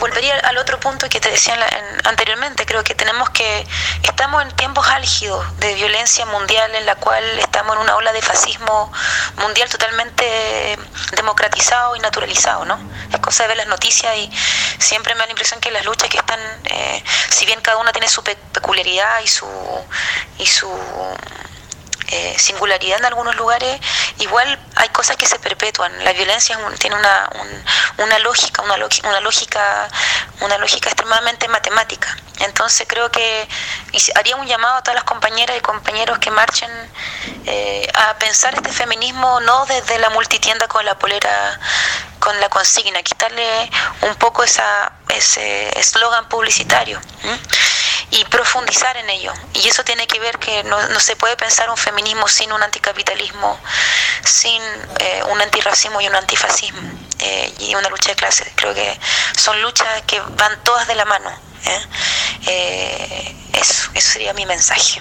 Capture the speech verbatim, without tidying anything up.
volvería al otro punto que te decía en la, en, anteriormente. Creo que tenemos que, estamos en tiempos álgidos de violencia mundial, en la cual estamos en una ola de fascismo mundial totalmente democratizado y naturalizado, ¿no? Es cosa de ver las noticias y siempre me da la impresión que las luchas que están, eh, si bien cada una tiene su pe- peculiaridad y su y su Eh, singularidad en algunos lugares, igual hay cosas que se perpetúan. La violencia es un, tiene una, un, una lógica, una, lógica, una lógica, una lógica extremadamente matemática. Entonces creo que haría un llamado a todas las compañeras y compañeros que marchen eh, a pensar este feminismo no desde la multitienda con la polera, con la consigna, quitarle un poco esa ese eslogan publicitario. ¿Mm? Y profundizar en ello. Y eso tiene que ver que no, no se puede pensar un feminismo sin un anticapitalismo, sin eh, un antirracismo y un antifascismo, eh, y una lucha de clases. Creo que son luchas que van todas de la mano. ¿eh? Eh, eso, eso sería mi mensaje.